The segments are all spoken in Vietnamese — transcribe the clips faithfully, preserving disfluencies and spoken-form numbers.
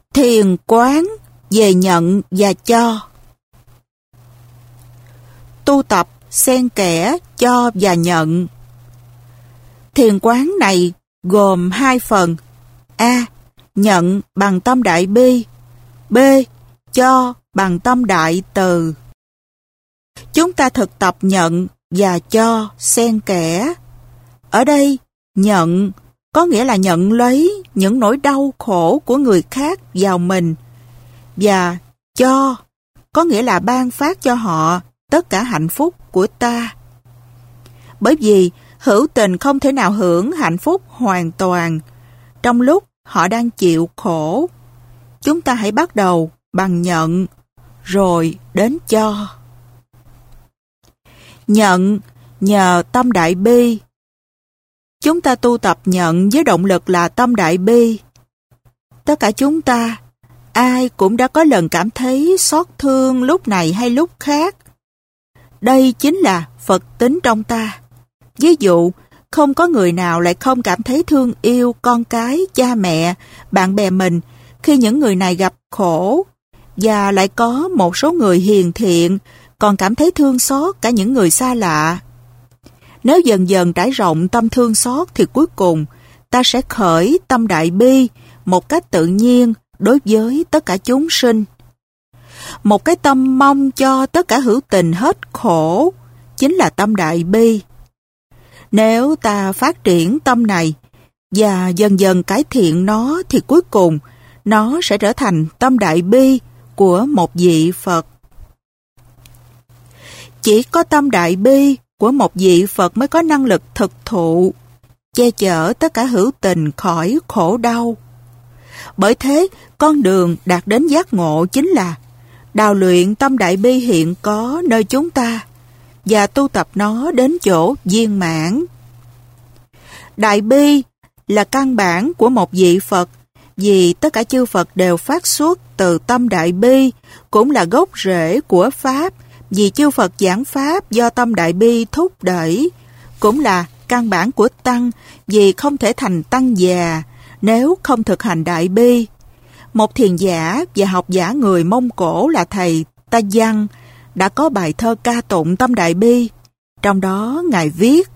Thiền quán về nhận và cho. Tu tập xen kẽ cho và nhận. Thiền quán này gồm hai phần: A. Nhận bằng tâm đại bi. B. Cho bằng tâm đại từ. Chúng ta thực tập nhận và cho xen kẽ. Ở đây, nhận có nghĩa là nhận lấy những nỗi đau khổ của người khác vào mình, và cho có nghĩa là ban phát cho họ tất cả hạnh phúc của ta. Bởi vì hữu tình không thể nào hưởng hạnh phúc hoàn toàn trong lúc họ đang chịu khổ. Chúng ta hãy bắt đầu bằng nhận, rồi đến cho. Nhận nhờ tâm đại bi. Chúng ta tu tập nhận với động lực là tâm đại bi. Tất cả chúng ta, ai cũng đã có lần cảm thấy xót thương lúc này hay lúc khác. Đây chính là Phật tính trong ta. Ví dụ, không có người nào lại không cảm thấy thương yêu con cái, cha mẹ, bạn bè mình khi những người này gặp khổ, và lại có một số người hiền thiện còn cảm thấy thương xót cả những người xa lạ. Nếu dần dần trải rộng tâm thương xót thì cuối cùng ta sẽ khởi tâm đại bi một cách tự nhiên đối với tất cả chúng sinh. Một cái tâm mong cho tất cả hữu tình hết khổ chính là tâm đại bi. Nếu ta phát triển tâm này và dần dần cải thiện nó thì cuối cùng nó sẽ trở thành tâm đại bi của một vị Phật. Chỉ có tâm đại bi của một vị Phật mới có năng lực thực thụ, che chở tất cả hữu tình khỏi khổ đau. Bởi thế, con đường đạt đến giác ngộ chính là đào luyện tâm đại bi hiện có nơi chúng ta và tu tập nó đến chỗ viên mãn. Đại bi là căn bản của một vị Phật, vì tất cả chư Phật đều phát xuất từ tâm đại bi, cũng là gốc rễ của Pháp, vì chư Phật giảng Pháp do tâm đại bi thúc đẩy, cũng là căn bản của Tăng, vì không thể thành Tăng già nếu không thực hành đại bi. Một thiền giả và học giả người Mông Cổ là thầy Ta Văn đã có bài thơ ca tụng tâm đại bi. Trong đó Ngài viết: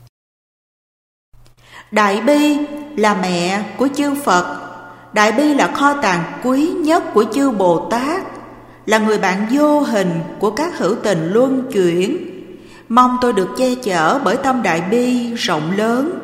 Đại bi là mẹ của chư Phật, đại bi là kho tàng quý nhất của chư Bồ Tát, là người bạn vô hình của các hữu tình luân chuyển. Mong tôi được che chở bởi tâm đại bi rộng lớn.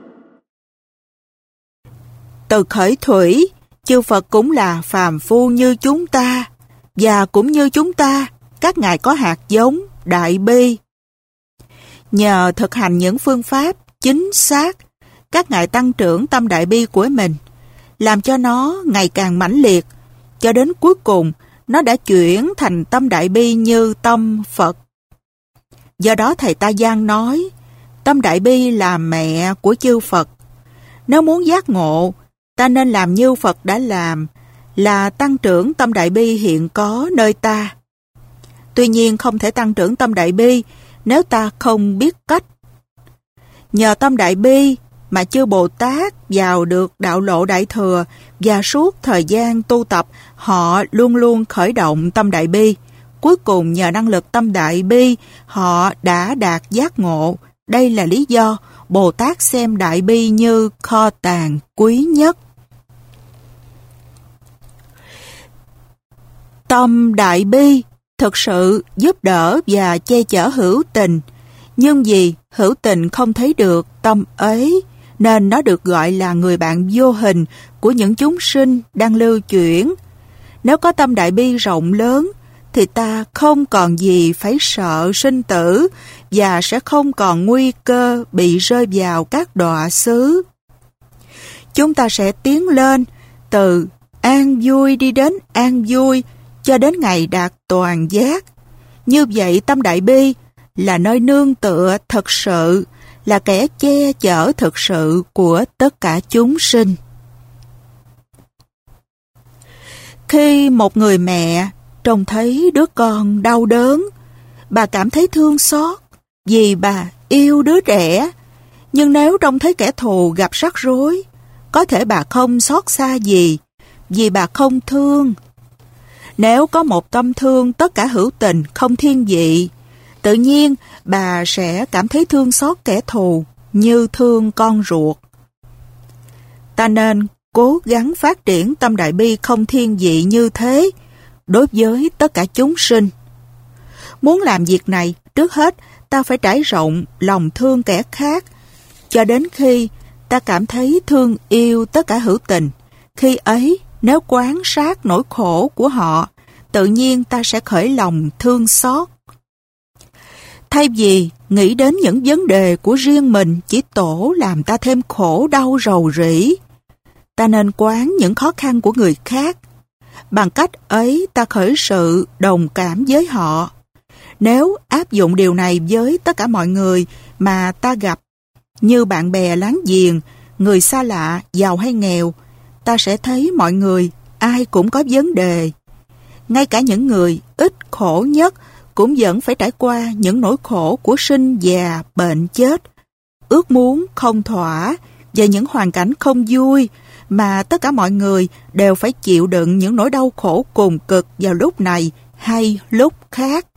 Từ khởi thủy, chư Phật cũng là phàm phu như chúng ta, và cũng như chúng ta, các ngài có hạt giống đại bi. Nhờ thực hành những phương pháp chính xác, các ngài tăng trưởng tâm đại bi của mình, làm cho nó ngày càng mãnh liệt, cho đến cuối cùng nó đã chuyển thành tâm đại bi như tâm Phật. Do đó thầy Ta Giang nói, tâm đại bi là mẹ của chư Phật. Nếu muốn giác ngộ, ta nên làm như Phật đã làm, là tăng trưởng tâm đại bi hiện có nơi ta. Tuy nhiên không thể tăng trưởng tâm đại bi nếu ta không biết cách. Nhờ tâm đại bi mà chư Bồ Tát vào được đạo lộ đại thừa, và suốt thời gian tu tập họ luôn luôn khởi động tâm đại bi. Cuối cùng nhờ năng lực tâm đại bi họ đã đạt giác ngộ. Đây là lý do Bồ Tát xem đại bi như kho tàng quý nhất. Tâm đại bi thực sự giúp đỡ và che chở hữu tình, nhưng vì hữu tình không thấy được tâm ấy, nên nó được gọi là người bạn vô hình của những chúng sinh đang lưu chuyển. Nếu có tâm đại bi rộng lớn, thì ta không còn gì phải sợ sinh tử, và sẽ không còn nguy cơ bị rơi vào các đọa xứ. Chúng ta sẽ tiến lên từ an vui đi đến an vui, cho đến ngày đạt toàn giác. Như vậy tâm đại bi là nơi nương tựa thực sự, là kẻ che chở thực sự của tất cả chúng sinh. Khi một người mẹ trông thấy đứa con đau đớn, bà cảm thấy thương xót vì bà yêu đứa trẻ. Nhưng nếu trông thấy kẻ thù gặp rắc rối, có thể bà không xót xa gì, vì bà không thương. Nếu có một tâm thương tất cả hữu tình, không thiên vị, tự nhiên bà sẽ cảm thấy thương xót kẻ thù như thương con ruột. Ta nên cố gắng phát triển tâm đại bi không thiên vị như thế đối với tất cả chúng sinh. Muốn làm việc này, trước hết ta phải trải rộng lòng thương kẻ khác, cho đến khi ta cảm thấy thương yêu tất cả hữu tình. Khi ấy, nếu quan sát nỗi khổ của họ, tự nhiên ta sẽ khởi lòng thương xót. Thay vì nghĩ đến những vấn đề của riêng mình chỉ tổ làm ta thêm khổ đau rầu rĩ, ta nên quán những khó khăn của người khác. Bằng cách ấy ta khởi sự đồng cảm với họ. Nếu áp dụng điều này với tất cả mọi người mà ta gặp, như bạn bè láng giềng, người xa lạ, giàu hay nghèo, ta sẽ thấy mọi người ai cũng có vấn đề. Ngay cả những người ít khổ nhất cũng vẫn phải trải qua những nỗi khổ của sinh già, bệnh chết, ước muốn không thỏa và những hoàn cảnh không vui, mà tất cả mọi người đều phải chịu đựng những nỗi đau khổ cùng cực vào lúc này hay lúc khác.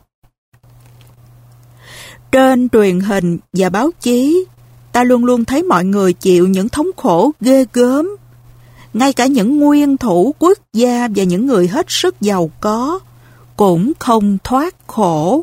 Trên truyền hình và báo chí, ta luôn luôn thấy mọi người chịu những thống khổ ghê gớm. Ngay cả những nguyên thủ quốc gia và những người hết sức giàu có cũng không thoát khổ.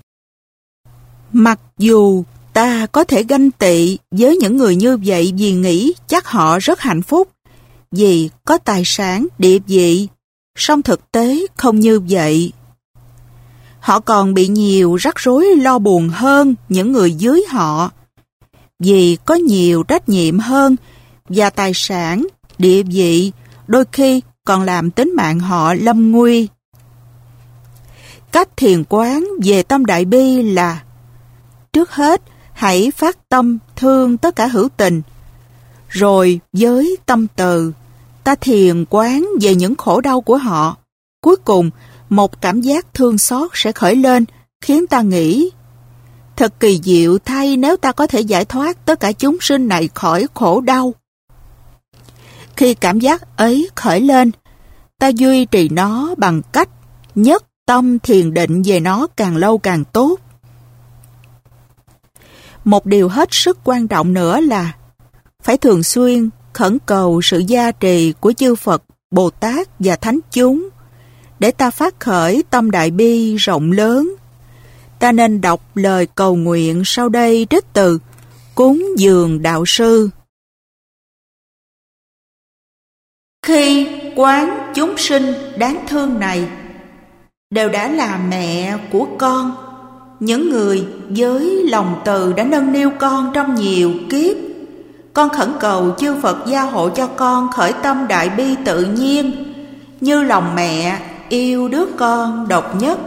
Mặc dù ta có thể ganh tị với những người như vậy vì nghĩ chắc họ rất hạnh phúc, vì có tài sản, địa vị, song thực tế không như vậy. Họ còn bị nhiều rắc rối lo buồn hơn những người dưới họ, vì có nhiều trách nhiệm hơn và tài sản, địa vị đôi khi còn làm tính mạng họ lâm nguy. Cách thiền quán về tâm đại bi là: trước hết, hãy phát tâm thương tất cả hữu tình. Rồi với tâm từ, ta thiền quán về những khổ đau của họ. Cuối cùng, một cảm giác thương xót sẽ khởi lên, khiến ta nghĩ: thật kỳ diệu thay nếu ta có thể giải thoát tất cả chúng sinh này khỏi khổ đau. Khi cảm giác ấy khởi lên, ta duy trì nó bằng cách nhất tâm thiền định về nó càng lâu càng tốt. Một điều hết sức quan trọng nữa là phải thường xuyên khẩn cầu sự gia trì của chư Phật, Bồ Tát và Thánh chúng để ta phát khởi tâm đại bi rộng lớn. Ta nên đọc lời cầu nguyện sau đây trích từ Cúng Dường Đạo Sư. Khi quán chúng sinh đáng thương này đều đã là mẹ của con, những người với lòng từ đã nâng niu con trong nhiều kiếp, con khẩn cầu chư Phật gia hộ cho con khởi tâm đại bi tự nhiên, như lòng mẹ yêu đứa con độc nhất.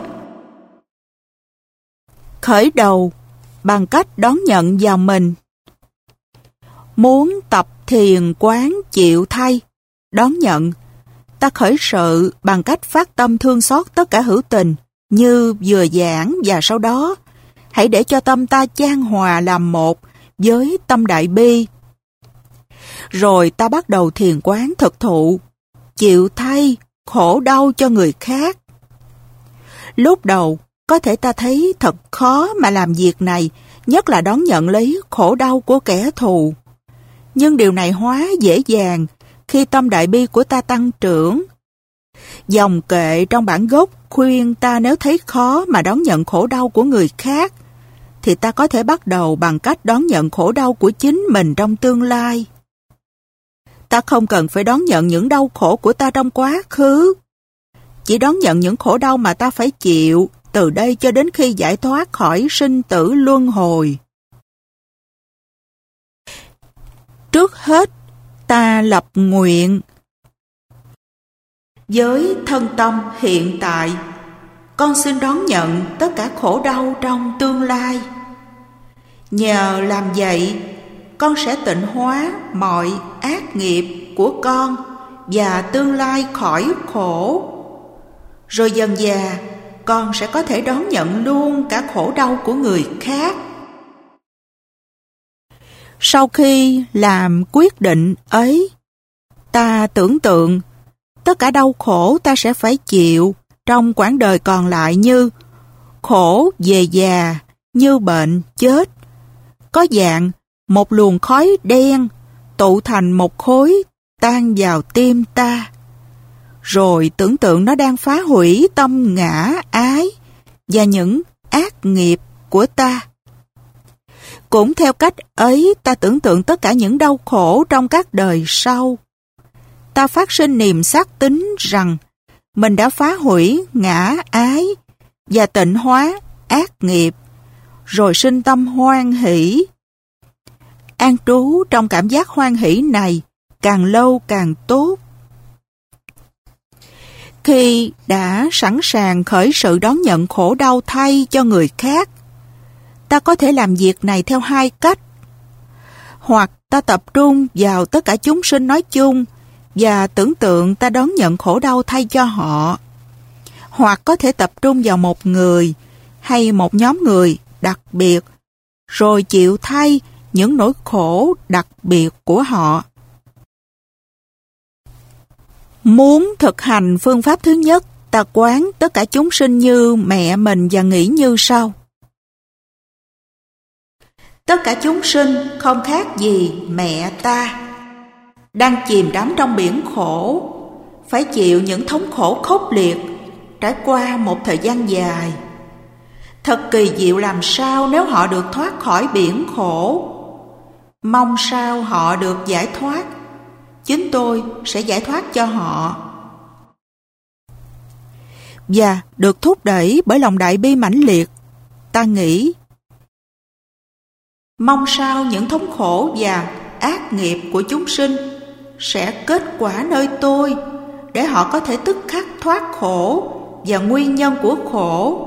Khởi đầu bằng cách đón nhận vào mình. Muốn tập thiền quán chịu thay, đón nhận, ta khởi sự bằng cách phát tâm thương xót tất cả hữu tình như vừa giảng, và sau đó hãy để cho tâm ta chan hòa làm một với tâm đại bi. Rồi ta bắt đầu thiền quán thực thụ, chịu thay khổ đau cho người khác. Lúc đầu, có thể ta thấy thật khó mà làm việc này, nhất là đón nhận lấy khổ đau của kẻ thù. Nhưng điều này hóa dễ dàng khi tâm đại bi của ta tăng trưởng. Dòng kệ trong bản gốc khuyên ta nếu thấy khó mà đón nhận khổ đau của người khác, thì ta có thể bắt đầu bằng cách đón nhận khổ đau của chính mình trong tương lai. Ta không cần phải đón nhận những đau khổ của ta trong quá khứ. Chỉ đón nhận những khổ đau mà ta phải chịu từ đây cho đến khi giải thoát khỏi sinh tử luân hồi. Trước hết, ta lập nguyện. Với thân tâm hiện tại, con xin đón nhận tất cả khổ đau trong tương lai. Nhờ làm vậy, con sẽ tịnh hóa mọi ác nghiệp của con và tương lai khỏi khổ. Rồi dần dà, con sẽ có thể đón nhận luôn cả khổ đau của người khác. Sau khi làm quyết định ấy, ta tưởng tượng tất tất cả đau khổ ta sẽ phải chịu trong quãng đời còn lại, như khổ về già, như bệnh chết, có dạng một luồng khói đen tụ thành một khối tan vào tim ta. Rồi tưởng tượng nó đang phá hủy tâm ngã ái và những ác nghiệp của ta. Cũng theo cách ấy, ta tưởng tượng tất cả những đau khổ trong các đời sau. Ta phát sinh niềm xác tín rằng mình đã phá hủy ngã ái và tịnh hóa ác nghiệp, rồi sinh tâm hoan hỷ. An trú trong cảm giác hoan hỷ này càng lâu càng tốt. Khi đã sẵn sàng khởi sự đón nhận khổ đau thay cho người khác, ta có thể làm việc này theo hai cách. Hoặc ta tập trung vào tất cả chúng sinh nói chung và tưởng tượng ta đón nhận khổ đau thay cho họ. Hoặc có thể tập trung vào một người hay một nhóm người đặc biệt, rồi chịu thay những nỗi khổ đặc biệt của họ. Muốn thực hành phương pháp thứ nhất, ta quán tất cả chúng sinh như mẹ mình và nghĩ như sau. Tất cả chúng sinh không khác gì mẹ ta, đang chìm đắm trong biển khổ, phải chịu những thống khổ khốc liệt trải qua một thời gian dài. Thật kỳ diệu làm sao nếu họ được thoát khỏi biển khổ. Mong sao họ được giải thoát, chính tôi sẽ giải thoát cho họ. Và được thúc đẩy bởi lòng đại bi mãnh liệt, ta nghĩ, mong sao những thống khổ và ác nghiệp của chúng sinh sẽ kết quả nơi tôi, để họ có thể tức khắc thoát khổ và nguyên nhân của khổ.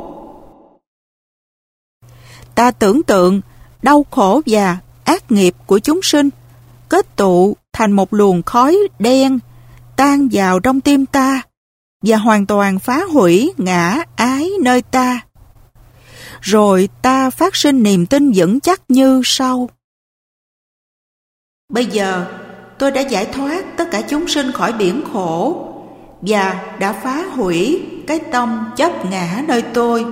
Ta tưởng tượng đau khổ và ác nghiệp của chúng sinh kết tụ thành một luồng khói đen tan vào trong tim ta và hoàn toàn phá hủy ngã ái nơi ta. Rồi ta phát sinh niềm tin vững chắc như sau. Bây giờ tôi đã giải thoát tất cả chúng sinh khỏi biển khổ và đã phá hủy cái tâm chấp ngã nơi tôi.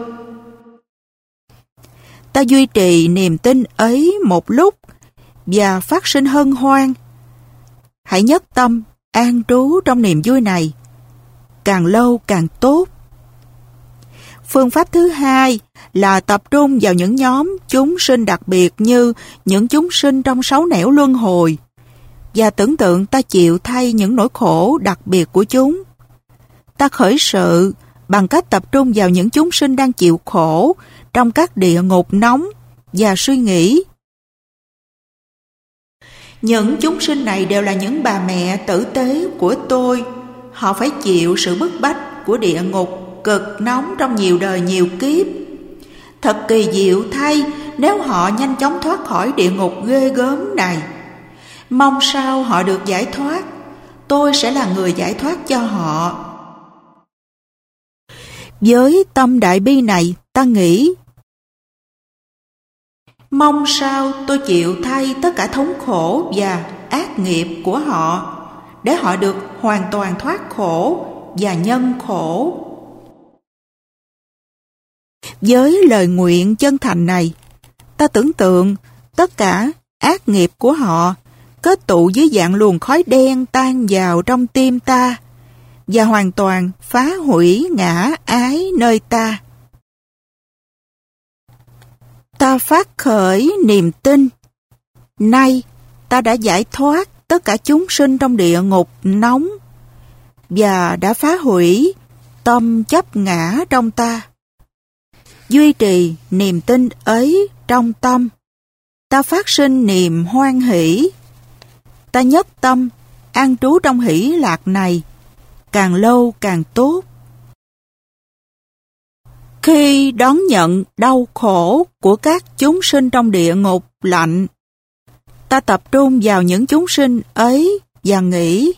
Ta duy trì niềm tin ấy một lúc và phát sinh hân hoan. Hãy nhất tâm an trú trong niềm vui này, càng lâu càng tốt. Phương pháp thứ hai là tập trung vào những nhóm chúng sinh đặc biệt như những chúng sinh trong sáu nẻo luân hồi và tưởng tượng ta chịu thay những nỗi khổ đặc biệt của chúng. Ta khởi sự bằng cách tập trung vào những chúng sinh đang chịu khổ trong các địa ngục nóng và suy nghĩ. Những chúng sinh này đều là những bà mẹ tử tế của tôi. Họ phải chịu sự bức bách của địa ngục cực nóng trong nhiều đời nhiều kiếp. Thật kỳ diệu thay nếu họ nhanh chóng thoát khỏi địa ngục ghê gớm này. Mong sao họ được giải thoát, tôi sẽ là người giải thoát cho họ. Với tâm đại bi này, ta nghĩ, mong sao tôi chịu thay tất cả thống khổ và ác nghiệp của họ, để họ được hoàn toàn thoát khổ và nhân khổ. Với lời nguyện chân thành này, ta tưởng tượng tất cả ác nghiệp của họ kết tụ dưới dạng luồng khói đen tan vào trong tim ta và hoàn toàn phá hủy ngã ái nơi ta. Ta phát khởi niềm tin, nay ta đã giải thoát tất cả chúng sinh trong địa ngục nóng và đã phá hủy tâm chấp ngã trong ta. Duy trì niềm tin ấy trong tâm, ta phát sinh niềm hoan hỷ. Ta nhất tâm an trú trong hỷ lạc này, càng lâu càng tốt. Khi đón nhận đau khổ của các chúng sinh trong địa ngục lạnh, ta tập trung vào những chúng sinh ấy và nghĩ,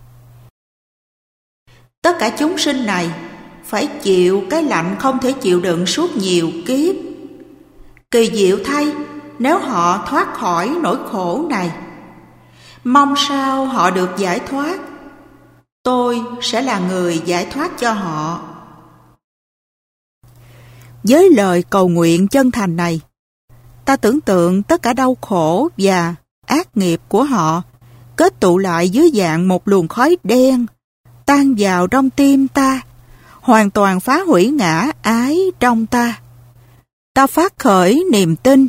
tất cả chúng sinh này phải chịu cái lạnh không thể chịu đựng suốt nhiều kiếp. Kỳ diệu thay nếu họ thoát khỏi nỗi khổ này. Mong sao họ được giải thoát, tôi sẽ là người giải thoát cho họ. Với lời cầu nguyện chân thành này, ta tưởng tượng tất cả đau khổ và ác nghiệp của họ kết tụ lại dưới dạng một luồng khói đen, tan vào trong tim ta, hoàn toàn phá hủy ngã ái trong ta. Ta phát khởi niềm tin.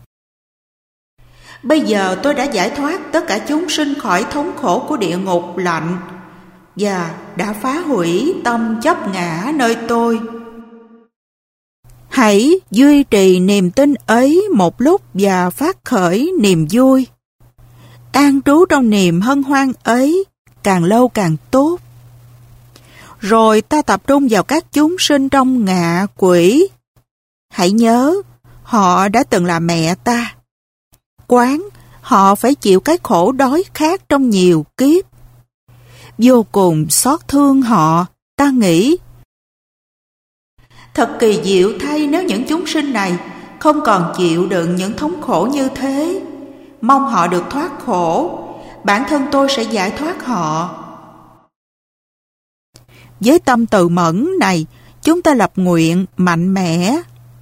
Bây giờ tôi đã giải thoát tất cả chúng sinh khỏi thống khổ của địa ngục lạnh và đã phá hủy tâm chấp ngã nơi tôi. Hãy duy trì niềm tin ấy một lúc và phát khởi niềm vui. An trú trong niềm hân hoan ấy càng lâu càng tốt. Rồi ta tập trung vào các chúng sinh trong ngạ quỷ. Hãy nhớ, họ đã từng là mẹ ta. Quán, họ phải chịu cái khổ đói khát trong nhiều kiếp. Vô cùng xót thương họ, ta nghĩ. Thật kỳ diệu thay nếu những chúng sinh này không còn chịu đựng những thống khổ như thế. Mong họ được thoát khổ, bản thân tôi sẽ giải thoát họ. Với tâm từ mẫn này, chúng ta lập nguyện mạnh mẽ.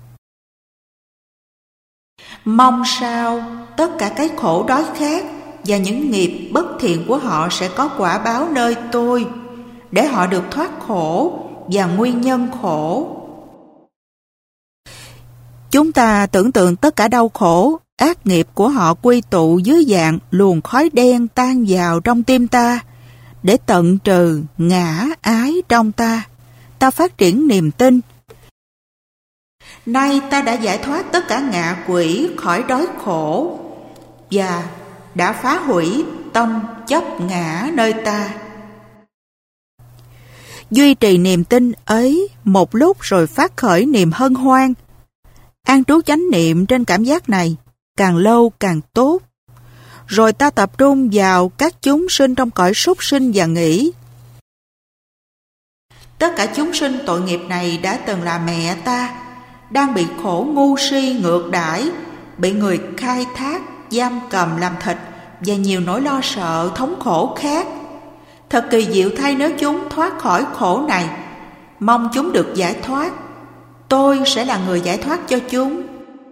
Mong sao tất cả cái khổ đói khát và những nghiệp bất thiện của họ sẽ có quả báo nơi tôi, để họ được thoát khổ và nguyên nhân khổ. Chúng ta tưởng tượng tất cả đau khổ, ác nghiệp của họ quy tụ dưới dạng luồng khói đen tan vào trong tim ta, để tận trừ ngã ái trong ta. Ta phát triển niềm tin. Nay ta đã giải thoát tất cả ngạ quỷ khỏi đói khổ và đã phá hủy tâm chấp ngã nơi ta. Duy trì niềm tin ấy một lúc rồi phát khởi niềm hân hoan. An trú chánh niệm trên cảm giác này càng lâu càng tốt. Rồi ta tập trung vào các chúng sinh trong cõi súc sinh và nghĩ. Tất cả chúng sinh tội nghiệp này đã từng là mẹ ta, đang bị khổ ngu si ngược đãi, bị người khai thác, giam cầm làm thịt và nhiều nỗi lo sợ thống khổ khác. Thật kỳ diệu thay nếu chúng thoát khỏi khổ này. Mong chúng được giải thoát. Tôi sẽ là người giải thoát cho chúng.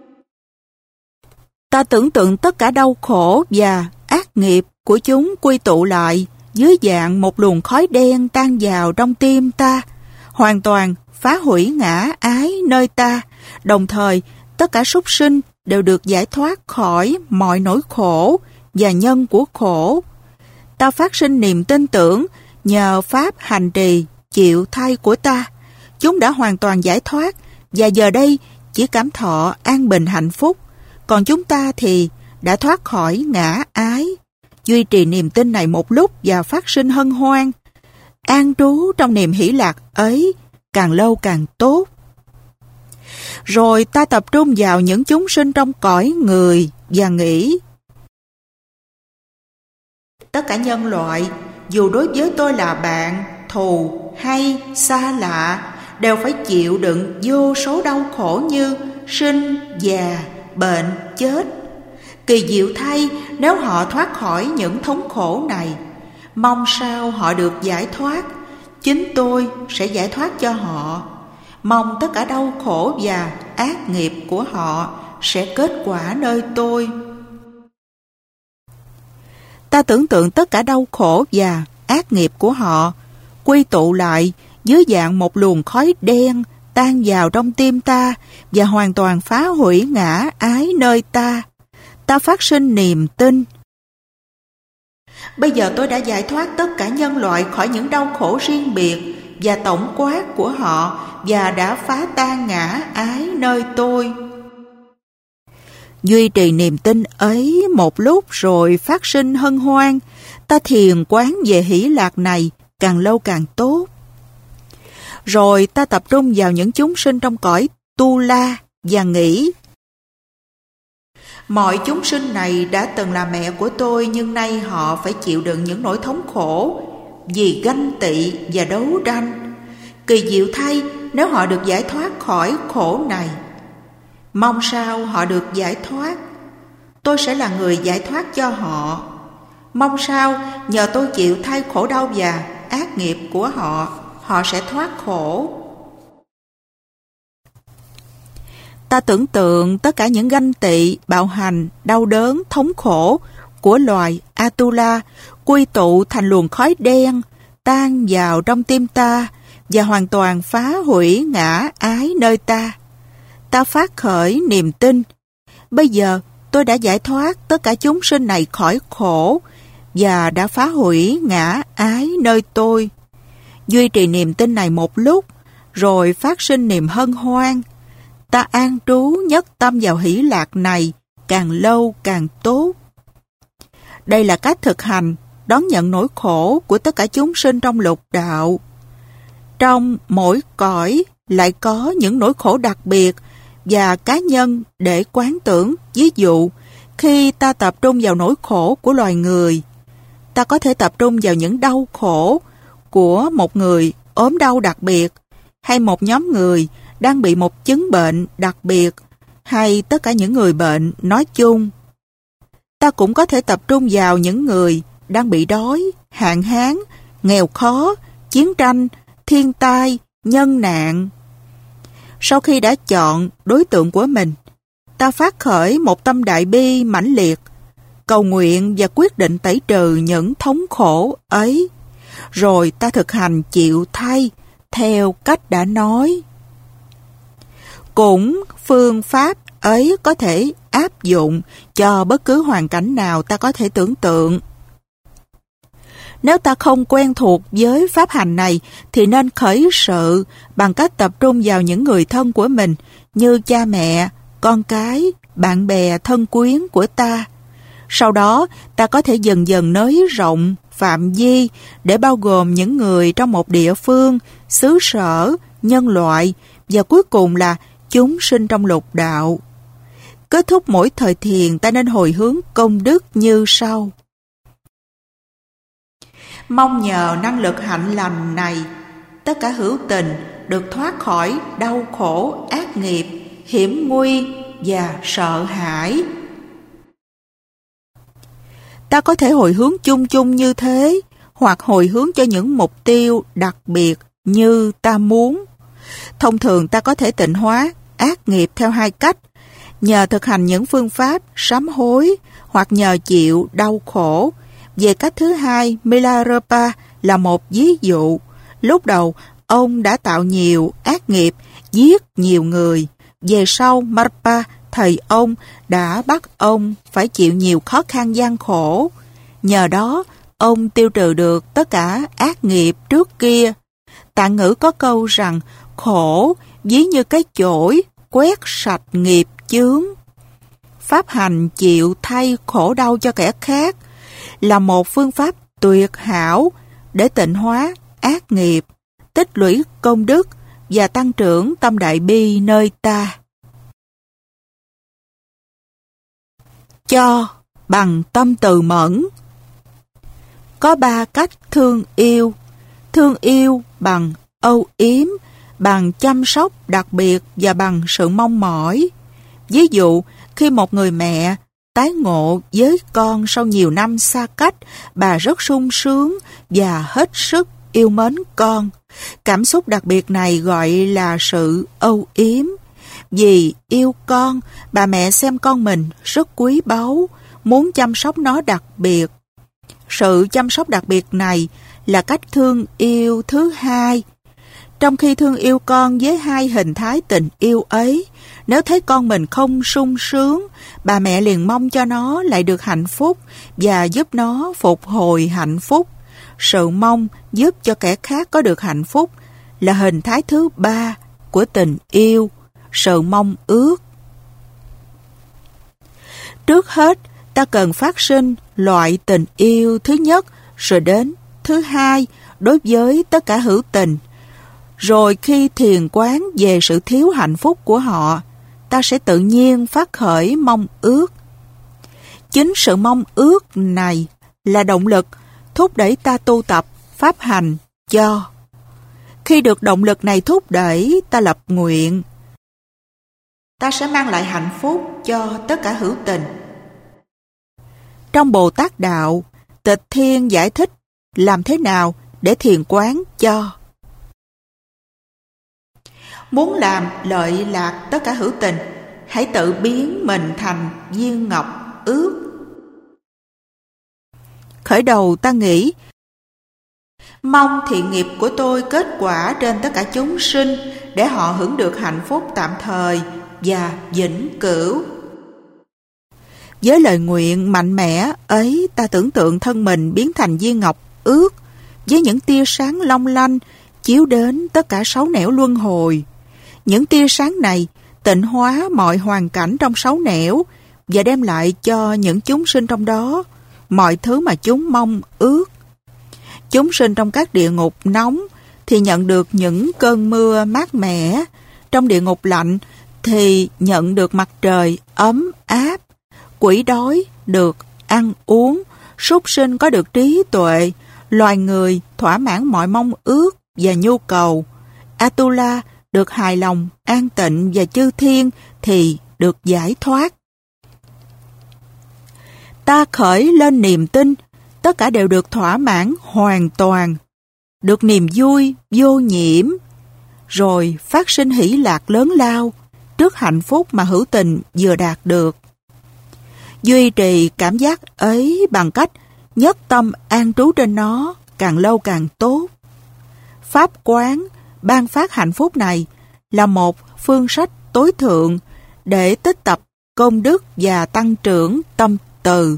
Ta tưởng tượng tất cả đau khổ và ác nghiệp của chúng quy tụ lại dưới dạng một luồng khói đen tan vào trong tim ta, hoàn toàn phá hủy ngã ái nơi ta. Đồng thời, tất cả súc sinh đều được giải thoát khỏi mọi nỗi khổ và nhân của khổ. Ta phát sinh niềm tin tưởng nhờ pháp hành trì chịu thay của ta. Chúng đã hoàn toàn giải thoát và giờ đây chỉ cảm thọ an bình hạnh phúc. Còn chúng ta thì đã thoát khỏi ngã ái. Duy trì niềm tin này một lúc và phát sinh hân hoan. An trú trong niềm hỷ lạc ấy càng lâu càng tốt. Rồi ta tập trung vào những chúng sinh trong cõi người và nghĩ. Tất cả nhân loại, dù đối với tôi là bạn, thù hay xa lạ, đều phải chịu đựng vô số đau khổ như sinh, già, bệnh, chết. Kỳ diệu thay nếu họ thoát khỏi những thống khổ này. Mong sao họ được giải thoát. Chính tôi sẽ giải thoát cho họ. Mong tất cả đau khổ và ác nghiệp của họ sẽ kết quả nơi tôi. Ta tưởng tượng tất cả đau khổ và ác nghiệp của họ quy tụ lại dưới dạng một luồng khói đen tan vào trong tim ta và hoàn toàn phá hủy ngã ái nơi ta. Ta phát sinh niềm tin. Bây giờ tôi đã giải thoát tất cả nhân loại khỏi những đau khổ riêng biệt và tổng quát của họ và đã phá tan ngã ái nơi tôi. Duy trì niềm tin ấy một lúc rồi phát sinh hân hoan. Ta thiền quán về hỷ lạc này càng lâu càng tốt. Rồi ta tập trung vào những chúng sinh trong cõi tu la và nghĩ. Mọi chúng sinh này đã từng là mẹ của tôi, nhưng nay họ phải chịu đựng những nỗi thống khổ vì ganh tị và đấu tranh. Kỳ diệu thay nếu họ được giải thoát khỏi khổ này. Mong sao họ được giải thoát. Tôi sẽ là người giải thoát cho họ. Mong sao nhờ tôi chịu thay khổ đau và ác nghiệp của họ, họ sẽ thoát khổ. Ta tưởng tượng tất cả những ganh tị, bạo hành, đau đớn, thống khổ của loài Atula quy tụ thành luồng khói đen, tan vào trong tim ta và hoàn toàn phá hủy ngã ái nơi ta. Ta phát khởi niềm tin. Bây giờ tôi đã giải thoát tất cả chúng sinh này khỏi khổ và đã phá hủy ngã ái nơi tôi. Duy trì niềm tin này một lúc, rồi phát sinh niềm hân hoan. Ta an trú nhất tâm vào hỷ lạc này, càng lâu càng tốt. Đây là cách thực hành, đón nhận nỗi khổ của tất cả chúng sinh trong lục đạo. Trong mỗi cõi lại có những nỗi khổ đặc biệt và cá nhân để quán tưởng. Ví dụ, khi ta tập trung vào nỗi khổ của loài người, ta có thể tập trung vào những đau khổ của một người ốm đau đặc biệt, hay một nhóm người đang bị một chứng bệnh đặc biệt, hay tất cả những người bệnh nói chung. Ta cũng có thể tập trung vào những người đang bị đói, hạn hán, nghèo khó, chiến tranh, thiên tai, nhân nạn. Sau khi đã chọn đối tượng của mình, ta phát khởi một tâm đại bi mãnh liệt, cầu nguyện và quyết định tẩy trừ những thống khổ ấy. Rồi ta thực hành chịu thay theo cách đã nói. Cũng phương pháp ấy có thể áp dụng cho bất cứ hoàn cảnh nào ta có thể tưởng tượng. Nếu ta không quen thuộc với pháp hành này thì nên khởi sự bằng cách tập trung vào những người thân của mình như cha mẹ, con cái, bạn bè thân quyến của ta. Sau đó ta có thể dần dần nới rộng phạm vi để bao gồm những người trong một địa phương, xứ sở, nhân loại và cuối cùng là chúng sinh trong lục đạo. Kết thúc mỗi thời thiền ta nên hồi hướng công đức như sau. Mong nhờ năng lực hạnh lành này, tất cả hữu tình được thoát khỏi đau khổ, ác nghiệp, hiểm nguy và sợ hãi. Ta có thể hồi hướng chung chung như thế, hoặc hồi hướng cho những mục tiêu đặc biệt như ta muốn. Thông thường ta có thể tịnh hóa ác nghiệp theo hai cách, nhờ thực hành những phương pháp sám hối hoặc nhờ chịu đau khổ. Về cách thứ hai, Milarepa là một ví dụ. Lúc đầu, ông đã tạo nhiều ác nghiệp, giết nhiều người. Về sau, Marpa, thầy ông, đã bắt ông phải chịu nhiều khó khăn gian khổ. Nhờ đó, ông tiêu trừ được tất cả ác nghiệp trước kia. Tạng ngữ có câu rằng, khổ ví như cái chổi, quét sạch nghiệp chướng. Pháp hành chịu thay khổ đau cho kẻ khác là một phương pháp tuyệt hảo để tịnh hóa ác nghiệp, tích lũy công đức và tăng trưởng tâm đại bi nơi ta. Cho bằng tâm từ mẫn. Có ba cách thương yêu. Thương yêu bằng âu yếm, bằng chăm sóc đặc biệt và bằng sự mong mỏi. Ví dụ, khi một người mẹ tái ngộ với con sau nhiều năm xa cách, bà rất sung sướng và hết sức yêu mến con. Cảm xúc đặc biệt này gọi là sự âu yếm. Vì yêu con, bà mẹ xem con mình rất quý báu, muốn chăm sóc nó đặc biệt. Sự chăm sóc đặc biệt này là cách thương yêu thứ hai. Trong khi thương yêu con với hai hình thái tình yêu ấy, nếu thấy con mình không sung sướng, bà mẹ liền mong cho nó lại được hạnh phúc và giúp nó phục hồi hạnh phúc. Sự mong giúp cho kẻ khác có được hạnh phúc là hình thái thứ ba của tình yêu, sự mong ước. Trước hết, ta cần phát sinh loại tình yêu thứ nhất, rồi đến thứ hai đối với tất cả hữu tình. Rồi khi thiền quán về sự thiếu hạnh phúc của họ, ta sẽ tự nhiên phát khởi mong ước. Chính sự mong ước này là động lực thúc đẩy ta tu tập pháp hành cho. Khi được động lực này thúc đẩy, ta lập nguyện. Ta sẽ mang lại hạnh phúc cho tất cả hữu tình. Trong Bồ Tát Đạo, Tịch Thiên giải thích làm thế nào để thiền quán cho. Muốn làm lợi lạc tất cả hữu tình, hãy tự biến mình thành viên ngọc ước. Khởi đầu ta nghĩ, mong thiện nghiệp của tôi kết quả trên tất cả chúng sinh để họ hưởng được hạnh phúc tạm thời và vĩnh cửu. Với lời nguyện mạnh mẽ ấy, ta tưởng tượng thân mình biến thành viên ngọc ước với những tia sáng long lanh chiếu đến tất cả sáu nẻo luân hồi. Những tia sáng này tịnh hóa mọi hoàn cảnh trong sáu nẻo và đem lại cho những chúng sinh trong đó mọi thứ mà chúng mong ước. Chúng sinh trong các địa ngục nóng thì nhận được những cơn mưa mát mẻ, trong địa ngục lạnh thì nhận được mặt trời ấm áp, quỷ đói được ăn uống, súc sinh có được trí tuệ, loài người thỏa mãn mọi mong ước và nhu cầu, Atula được hài lòng, an tịnh và chư thiên thì được giải thoát. Ta khởi lên niềm tin, tất cả đều được thỏa mãn hoàn toàn, được niềm vui vô nhiễm, rồi phát sinh hỷ lạc lớn lao trước hạnh phúc mà hữu tình vừa đạt được. Duy trì cảm giác ấy bằng cách nhất tâm an trú trên nó càng lâu càng tốt. Pháp quán ban phát hạnh phúc này là một phương sách tối thượng để tích tập công đức và tăng trưởng tâm từ.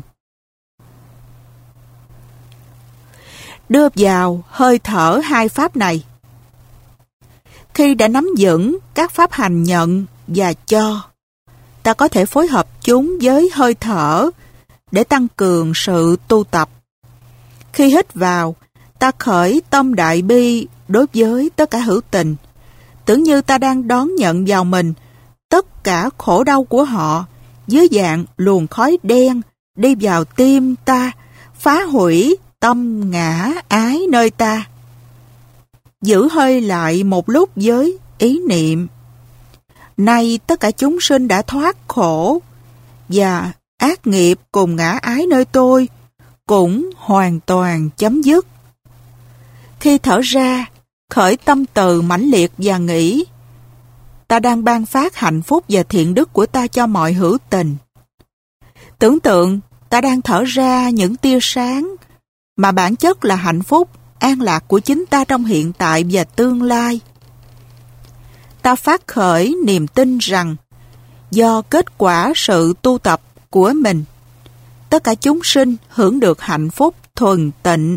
Đưa vào hơi thở hai pháp này. Khi đã nắm vững các pháp hành nhận và cho, ta có thể phối hợp chúng với hơi thở để tăng cường sự tu tập. Khi hít vào, ta khởi tâm đại bi đối với tất cả hữu tình, tưởng như ta đang đón nhận vào mình tất cả khổ đau của họ dưới dạng luồng khói đen đi vào tim ta, phá hủy tâm ngã ái nơi ta. Giữ hơi lại một lúc với ý niệm: nay tất cả chúng sinh đã thoát khổ và ác nghiệp cùng ngã ái nơi tôi cũng hoàn toàn chấm dứt. Khi thở ra, khởi tâm từ mãnh liệt và nghĩ: ta đang ban phát hạnh phúc và thiện đức của ta cho mọi hữu tình. Tưởng tượng ta đang thở ra những tia sáng mà bản chất là hạnh phúc, an lạc của chính ta trong hiện tại và tương lai. Ta phát khởi niềm tin rằng do kết quả sự tu tập của mình, tất cả chúng sinh hưởng được hạnh phúc thuần tịnh.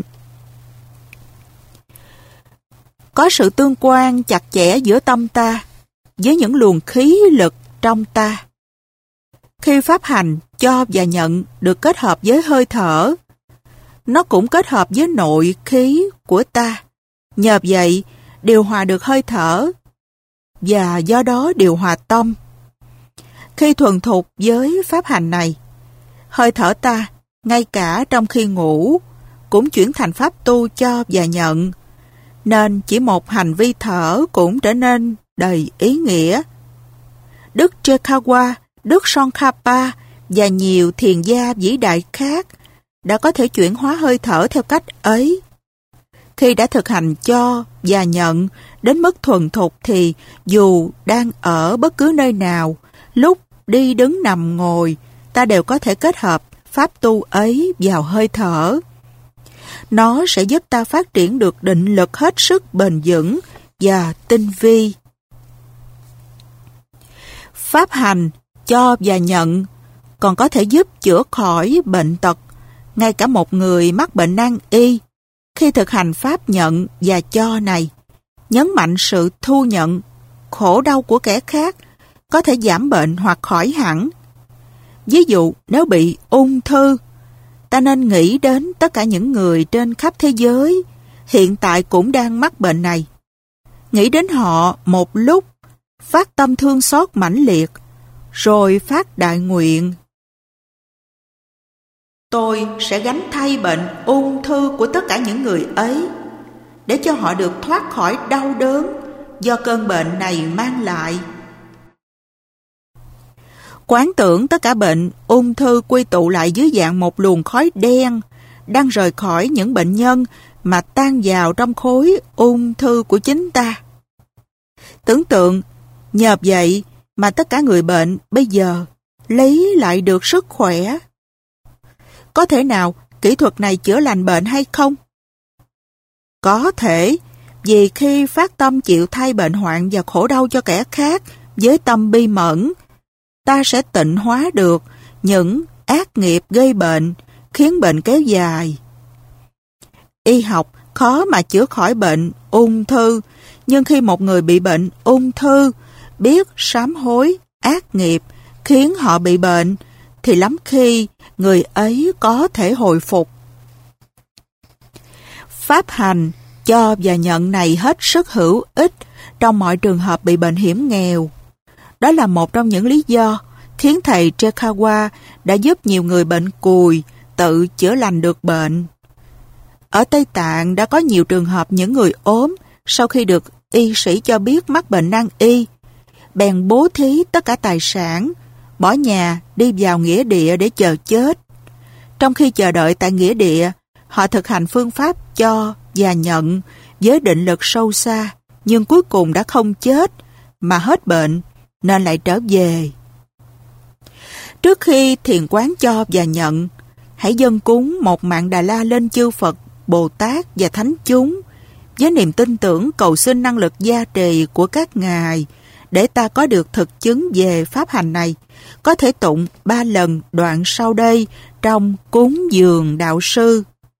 Có sự tương quan chặt chẽ giữa tâm ta với những luồng khí lực trong ta. Khi pháp hành cho và nhận được kết hợp với hơi thở, nó cũng kết hợp với nội khí của ta. Nhờ vậy, điều hòa được hơi thở và do đó điều hòa tâm. Khi thuần thục với pháp hành này, hơi thở ta, ngay cả trong khi ngủ, cũng chuyển thành pháp tu cho và nhận, nên chỉ một hành vi thở cũng trở nên đầy ý nghĩa. Đức Chekawa, Đức Tsongkhapa và nhiều thiền gia vĩ đại khác đã có thể chuyển hóa hơi thở theo cách ấy. Khi đã thực hành cho và nhận đến mức thuần thục thì dù đang ở bất cứ nơi nào, lúc đi đứng nằm ngồi, ta đều có thể kết hợp pháp tu ấy vào hơi thở. Nó sẽ giúp ta phát triển được định lực hết sức bền vững và tinh vi. Pháp hành cho và nhận còn có thể giúp chữa khỏi bệnh tật. Ngay cả một người mắc bệnh nan y, khi thực hành pháp nhận và cho này, nhấn mạnh sự thu nhận khổ đau của kẻ khác, có thể giảm bệnh hoặc khỏi hẳn. Ví dụ, nếu bị ung thư, ta nên nghĩ đến tất cả những người trên khắp thế giới hiện tại cũng đang mắc bệnh này. Nghĩ đến họ một lúc, phát tâm thương xót mãnh liệt, rồi phát đại nguyện: tôi sẽ gánh thay bệnh ung thư của tất cả những người ấy, để cho họ được thoát khỏi đau đớn do cơn bệnh này mang lại. Quán tưởng tất cả bệnh ung thư quy tụ lại dưới dạng một luồng khói đen đang rời khỏi những bệnh nhân mà tan vào trong khối ung thư của chính ta. Tưởng tượng, nhờ vậy mà tất cả người bệnh bây giờ lấy lại được sức khỏe. Có thể nào kỹ thuật này chữa lành bệnh hay không? Có thể, vì khi phát tâm chịu thay bệnh hoạn và khổ đau cho kẻ khác với tâm bi mẫn, ta sẽ tịnh hóa được những ác nghiệp gây bệnh, khiến bệnh kéo dài. Y học khó mà chữa khỏi bệnh ung thư, nhưng khi một người bị bệnh ung thư biết sám hối ác nghiệp khiến họ bị bệnh, thì lắm khi người ấy có thể hồi phục. Pháp hành cho và nhận này hết sức hữu ích trong mọi trường hợp bị bệnh hiểm nghèo. Đó là một trong những lý do khiến thầy Trekawa đã giúp nhiều người bệnh cùi tự chữa lành được bệnh. Ở Tây Tạng đã có nhiều trường hợp những người ốm sau khi được y sĩ cho biết mắc bệnh nan y, bèn bố thí tất cả tài sản, bỏ nhà đi vào nghĩa địa để chờ chết. Trong khi chờ đợi tại nghĩa địa, họ thực hành phương pháp cho và nhận với định lực sâu xa, nhưng cuối cùng đã không chết mà hết bệnh nên lại trở về. Trước khi thiền quán cho và nhận, hãy dâng cúng một mạng Đà La lên chư Phật, Bồ Tát và Thánh chúng với niềm tin tưởng cầu xin năng lực gia trì của các ngài để ta có được thực chứng về pháp hành này. Có thể tụng ba lần đoạn sau đây trong cúng dường đạo sư.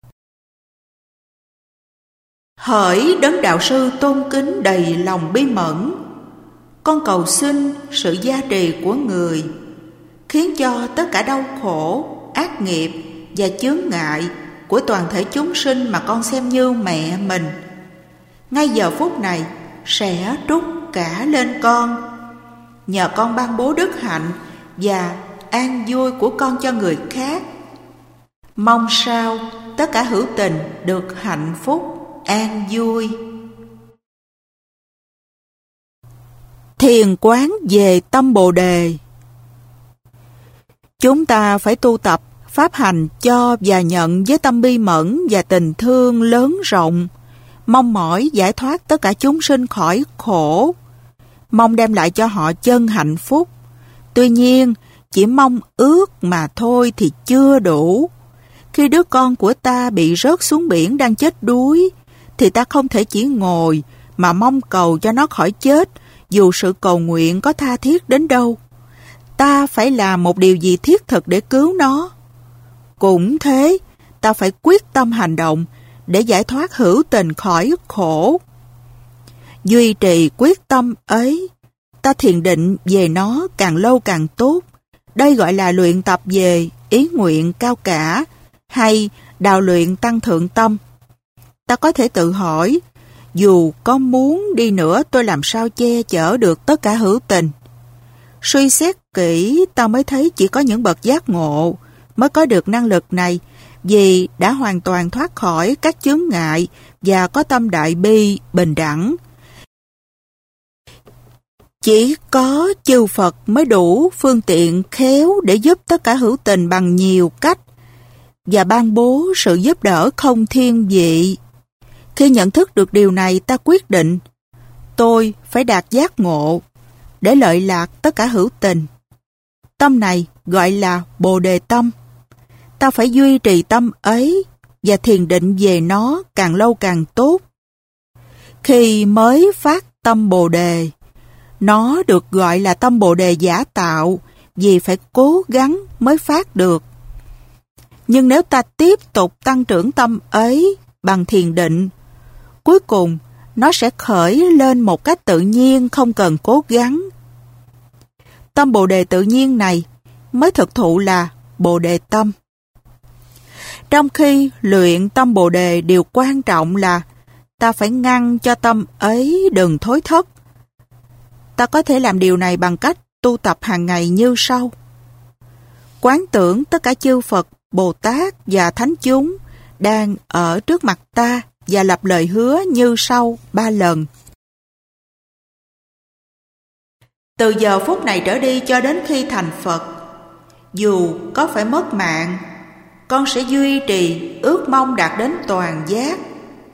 Hỡi đấng đạo sư tôn kính đầy lòng bi mẫn, con cầu xin sự gia trì của người, khiến cho tất cả đau khổ, ác nghiệp và chướng ngại của toàn thể chúng sinh mà con xem như mẹ mình, ngay giờ phút này sẽ trút cả lên con. Nhờ con ban bố đức hạnh và an vui của con cho người khác. Mong sao tất cả hữu tình được hạnh phúc, an vui. Thiền quán về tâm Bồ Đề. Chúng ta phải tu tập pháp hành cho và nhận với tâm bi mẫn và tình thương lớn rộng, mong mỏi giải thoát tất cả chúng sinh khỏi khổ, mong đem lại cho họ chân hạnh phúc. Tuy nhiên, chỉ mong ước mà thôi thì chưa đủ. Khi đứa con của ta bị rớt xuống biển đang chết đuối, thì ta không thể chỉ ngồi mà mong cầu cho nó khỏi chết, dù sự cầu nguyện có tha thiết đến đâu. Ta phải làm một điều gì thiết thực để cứu nó. Cũng thế, ta phải quyết tâm hành động để giải thoát hữu tình khỏi khổ. Duy trì quyết tâm ấy, ta thiền định về nó càng lâu càng tốt. Đây gọi là luyện tập về ý nguyện cao cả hay đào luyện tăng thượng tâm. Ta có thể tự hỏi, dù có muốn đi nữa tôi làm sao che chở được tất cả hữu tình. Suy xét kỹ ta mới thấy chỉ có những bậc giác ngộ mới có được năng lực này, vì đã hoàn toàn thoát khỏi các chướng ngại và có tâm đại bi bình đẳng. Chỉ có chư Phật mới đủ phương tiện khéo để giúp tất cả hữu tình bằng nhiều cách và ban bố sự giúp đỡ không thiên vị. Khi nhận thức được điều này, ta quyết định tôi phải đạt giác ngộ để lợi lạc tất cả hữu tình. Tâm này gọi là Bồ Đề tâm. Ta phải duy trì tâm ấy và thiền định về nó càng lâu càng tốt. Khi mới phát tâm Bồ Đề, nó được gọi là tâm Bồ Đề giả tạo vì phải cố gắng mới phát được. Nhưng nếu ta tiếp tục tăng trưởng tâm ấy bằng thiền định, cuối cùng nó sẽ khởi lên một cách tự nhiên không cần cố gắng. Tâm Bồ Đề tự nhiên này mới thực thụ là Bồ Đề tâm. Trong khi luyện tâm Bồ Đề, điều quan trọng là ta phải ngăn cho tâm ấy đừng thối thất. Ta có thể làm điều này bằng cách tu tập hàng ngày như sau. Quán tưởng tất cả chư Phật, Bồ Tát và Thánh chúng đang ở trước mặt ta và lập lời hứa như sau ba lần. Từ giờ phút này trở đi cho đến khi thành Phật, dù có phải mất mạng, con sẽ duy trì ước mong đạt đến toàn giác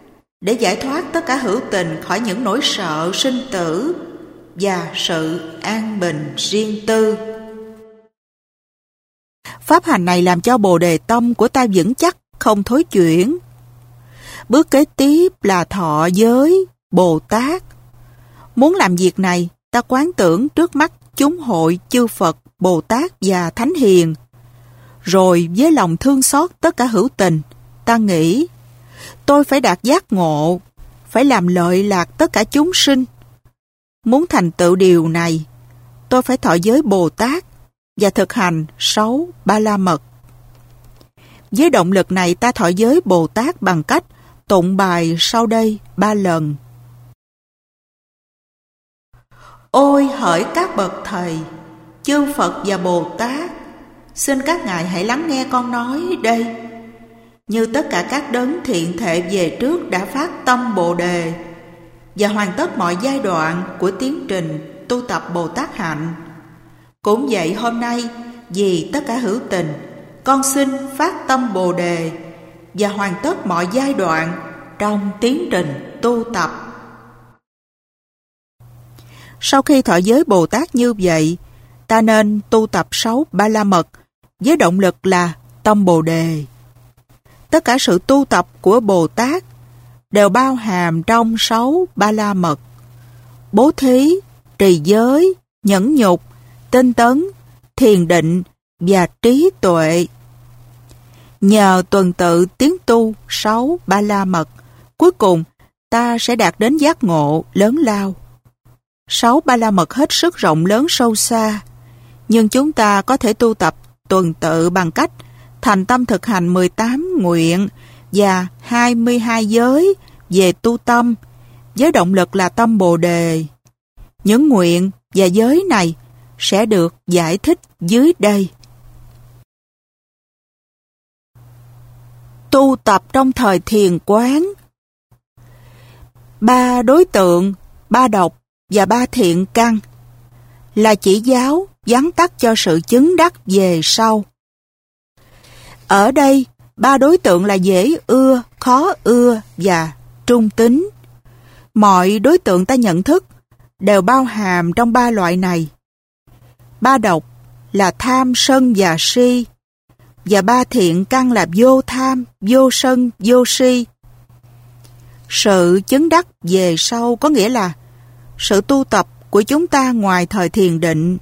để giải thoát tất cả hữu tình khỏi những nỗi sợ sinh tử và sự an bình riêng tư. Pháp hành này làm cho Bồ Đề tâm của ta vững chắc, không thối chuyển. Bước kế tiếp là thọ giới Bồ Tát. Muốn làm việc này, ta quán tưởng trước mắt chúng hội chư Phật, Bồ Tát và Thánh Hiền. Rồi với lòng thương xót tất cả hữu tình, ta nghĩ, tôi phải đạt giác ngộ, phải làm lợi lạc tất cả chúng sinh. Muốn thành tựu điều này, tôi phải thọ giới Bồ Tát và thực hành sáu ba la mật. Với động lực này, ta thọ giới Bồ Tát bằng cách tụng bài sau đây ba lần. Ôi hỡi các bậc thầy, chư Phật và Bồ Tát, xin các ngài hãy lắng nghe con nói đây. Như tất cả các đấng thiện thệ về trước đã phát tâm Bồ Đề và hoàn tất mọi giai đoạn của tiến trình tu tập Bồ Tát hạnh, cũng vậy hôm nay vì tất cả hữu tình, con xin phát tâm Bồ Đề và hoàn tất mọi giai đoạn trong tiến trình tu tập. Sau khi thọ giới Bồ Tát như vậy, ta nên tu tập sáu ba la mật với động lực là tâm Bồ Đề. Tất cả sự tu tập của Bồ Tát đều bao hàm trong sáu ba la mật: bố thí, trì giới, nhẫn nhục, tinh tấn, thiền định và trí tuệ. Nhờ tuần tự tiến tu sáu ba la mật, cuối cùng ta sẽ đạt đến giác ngộ lớn lao. Sáu ba la mật hết sức rộng lớn sâu xa, nhưng chúng ta có thể tu tập tuần tự bằng cách thành tâm thực hành mười tám nguyện và hai mươi hai giới về tu tâm, với động lực là tâm Bồ Đề. Những nguyện và giới này sẽ được giải thích dưới đây. Tu tập trong thời thiền quán. Ba đối tượng, ba độc và ba thiện căn là chỉ giáo vắn tắt cho sự chứng đắc về sau. Ở đây, ba đối tượng là dễ ưa, khó ưa và trung tính. Mọi đối tượng ta nhận thức đều bao hàm trong ba loại này. Ba độc là tham, sân và si, và ba thiện căn là vô tham, vô sân, vô si. Sự chứng đắc về sau có nghĩa là sự tu tập của chúng ta ngoài thời thiền định.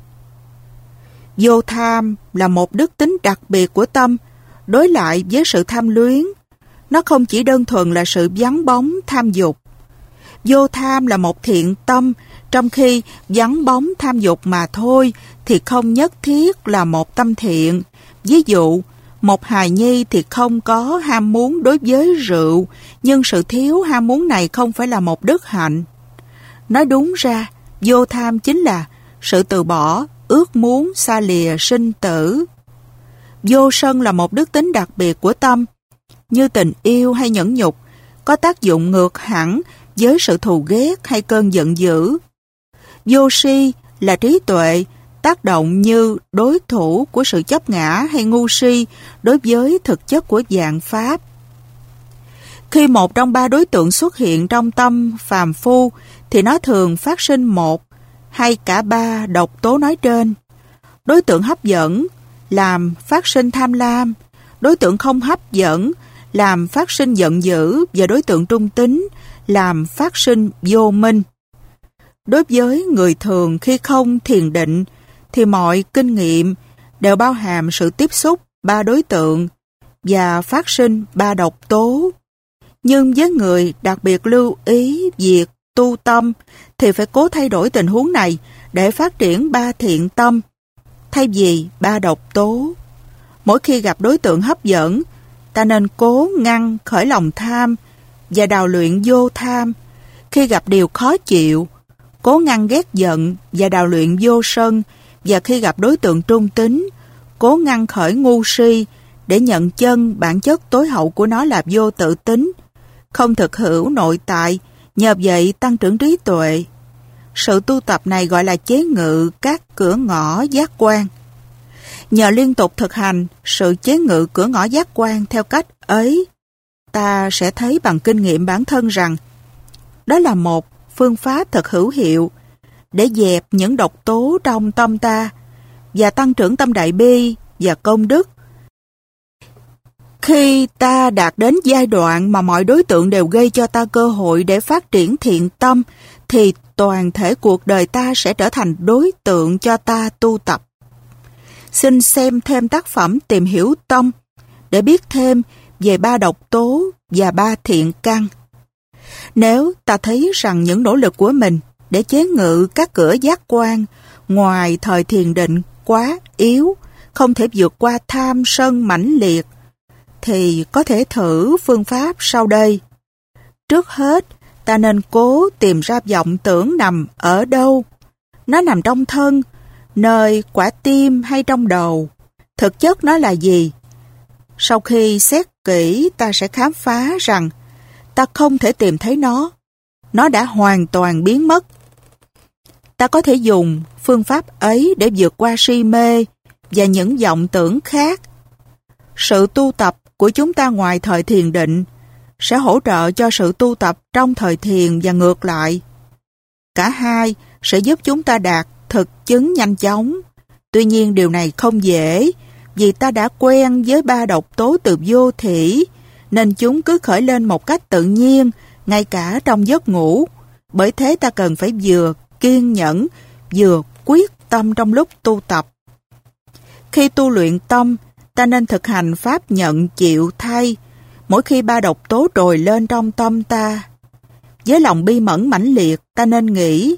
Vô tham là một đức tính đặc biệt của tâm, đối lại với sự tham luyến. Nó không chỉ đơn thuần là sự vắng bóng tham dục. Vô tham là một thiện tâm, trong khi vắng bóng tham dục mà thôi thì không nhất thiết là một tâm thiện. Ví dụ, một hài nhi thì không có ham muốn đối với rượu, nhưng sự thiếu ham muốn này không phải là một đức hạnh. Nói đúng ra, vô tham chính là sự từ bỏ, ước muốn xa lìa sinh tử. Vô sân là một đức tính đặc biệt của tâm, như tình yêu hay nhẫn nhục, có tác dụng ngược hẳn với sự thù ghét hay cơn giận dữ. Vô si là trí tuệ, tác động như đối thủ của sự chấp ngã hay ngu si đối với thực chất của vạn pháp. Khi một trong ba đối tượng xuất hiện trong tâm phàm phu thì nó thường phát sinh một hay cả ba độc tố nói trên. Đối tượng hấp dẫn làm phát sinh tham lam, đối tượng không hấp dẫn làm phát sinh giận dữ, và đối tượng trung tính làm phát sinh vô minh. Đối với người thường khi không thiền định thì mọi kinh nghiệm đều bao hàm sự tiếp xúc ba đối tượng và phát sinh ba độc tố. Nhưng với người đặc biệt lưu ý việc tu tâm thì phải cố thay đổi tình huống này để phát triển ba thiện tâm thay vì ba độc tố. Mỗi khi gặp đối tượng hấp dẫn, ta nên cố ngăn khởi lòng tham và đào luyện vô tham. Khi gặp điều khó chịu, cố ngăn ghét giận và đào luyện vô sân. Và khi gặp đối tượng trung tính, cố ngăn khởi ngu si để nhận chân bản chất tối hậu của nó là vô tự tính, không thực hữu nội tại, nhờ vậy tăng trưởng trí tuệ. Sự tu tập này gọi là chế ngự các cửa ngõ giác quan. Nhờ liên tục thực hành sự chế ngự cửa ngõ giác quan theo cách ấy, ta sẽ thấy bằng kinh nghiệm bản thân rằng đó là một phương pháp thật hữu hiệu để dẹp những độc tố trong tâm ta và tăng trưởng tâm đại bi và công đức. Khi ta đạt đến giai đoạn mà mọi đối tượng đều gây cho ta cơ hội để phát triển thiện tâm, thì toàn thể cuộc đời ta sẽ trở thành đối tượng cho ta tu tập. Xin xem thêm tác phẩm Tìm hiểu tâm để biết thêm về ba độc tố và ba thiện căn. Nếu ta thấy rằng những nỗ lực của mình để chế ngự các cửa giác quan ngoài thời thiền định quá yếu, không thể vượt qua tham sân mãnh liệt, thì có thể thử phương pháp sau đây. Trước hết, ta nên cố tìm ra vọng tưởng nằm ở đâu. Nó nằm trong thân, nơi quả tim hay trong đầu. Thực chất nó là gì? Sau khi xét kỹ, ta sẽ khám phá rằng ta không thể tìm thấy nó. Nó đã hoàn toàn biến mất. Ta có thể dùng phương pháp ấy để vượt qua si mê và những vọng tưởng khác. Sự tu tập của chúng ta ngoài thời thiền định sẽ hỗ trợ cho sự tu tập trong thời thiền và ngược lại. Cả hai sẽ giúp chúng ta đạt thực chứng nhanh chóng. Tuy nhiên điều này không dễ, vì ta đã quen với ba độc tố từ vô thỉ, nên chúng cứ khởi lên một cách tự nhiên, ngay cả trong giấc ngủ. Bởi thế ta cần phải vừa kiên nhẫn, vừa quyết tâm trong lúc tu tập. Khi tu luyện tâm, ta nên thực hành pháp nhận chịu thay, mỗi khi ba độc tố trồi lên trong tâm ta. Với lòng bi mẫn mãnh liệt, ta nên nghĩ: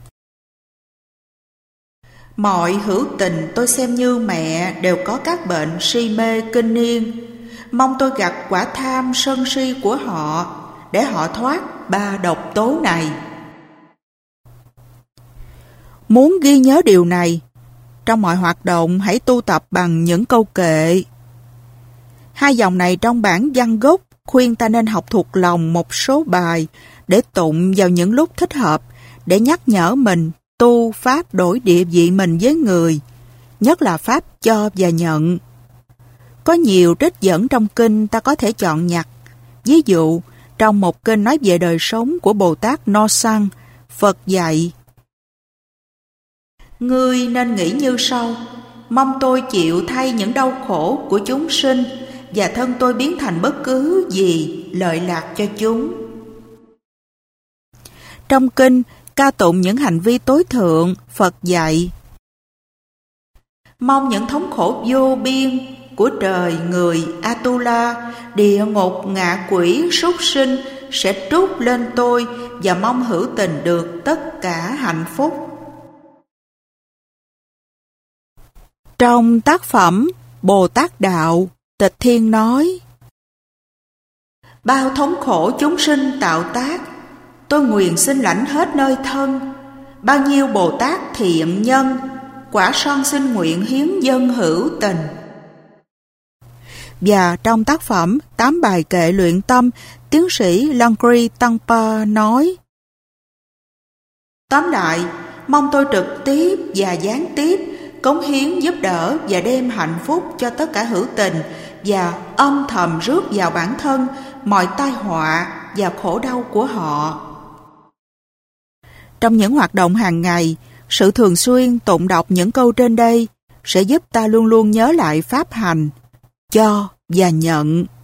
mọi hữu tình tôi xem như mẹ đều có các bệnh si mê kinh niên. Mong tôi gặt quả tham sân si của họ để họ thoát ba độc tố này. Muốn ghi nhớ điều này, trong mọi hoạt động hãy tu tập bằng những câu kệ. Hai dòng này trong bản văn gốc khuyên ta nên học thuộc lòng một số bài để tụng vào những lúc thích hợp, để nhắc nhở mình tu pháp đổi địa vị mình với người, nhất là pháp cho và nhận. Có nhiều trích dẫn trong kinh ta có thể chọn nhặt. Ví dụ, trong một kinh nói về đời sống của Bồ Tát No Sang, Phật dạy: ngươi nên nghĩ như sau: mong tôi chịu thay những đau khổ của chúng sinh và thân tôi biến thành bất cứ gì lợi lạc cho chúng. Trong kinh ca tụng những hành vi tối thượng, Phật dạy: mong những thống khổ vô biên của trời người Atula, địa ngục, ngạ quỷ, súc sinh sẽ trút lên tôi, và mong hữu tình được tất cả hạnh phúc. Trong tác phẩm Bồ Tát Đạo, Tịch Thiên nói: bao thống khổ chúng sinh tạo tác, tôi nguyện xin lãnh hết nơi thân. Bao nhiêu Bồ Tát thiện nhân, quả son xin nguyện hiến dân hữu tình. Và trong tác phẩm Tám bài kệ luyện tâm, tiến sĩ Langri Tangpa nói: tóm lại, mong tôi trực tiếp và gián tiếp cống hiến giúp đỡ và đem hạnh phúc cho tất cả hữu tình, và âm thầm rước vào bản thân mọi tai họa và khổ đau của họ. Trong những hoạt động hàng ngày, sự thường xuyên tụng đọc những câu trên đây sẽ giúp ta luôn luôn nhớ lại pháp hành cho và nhận.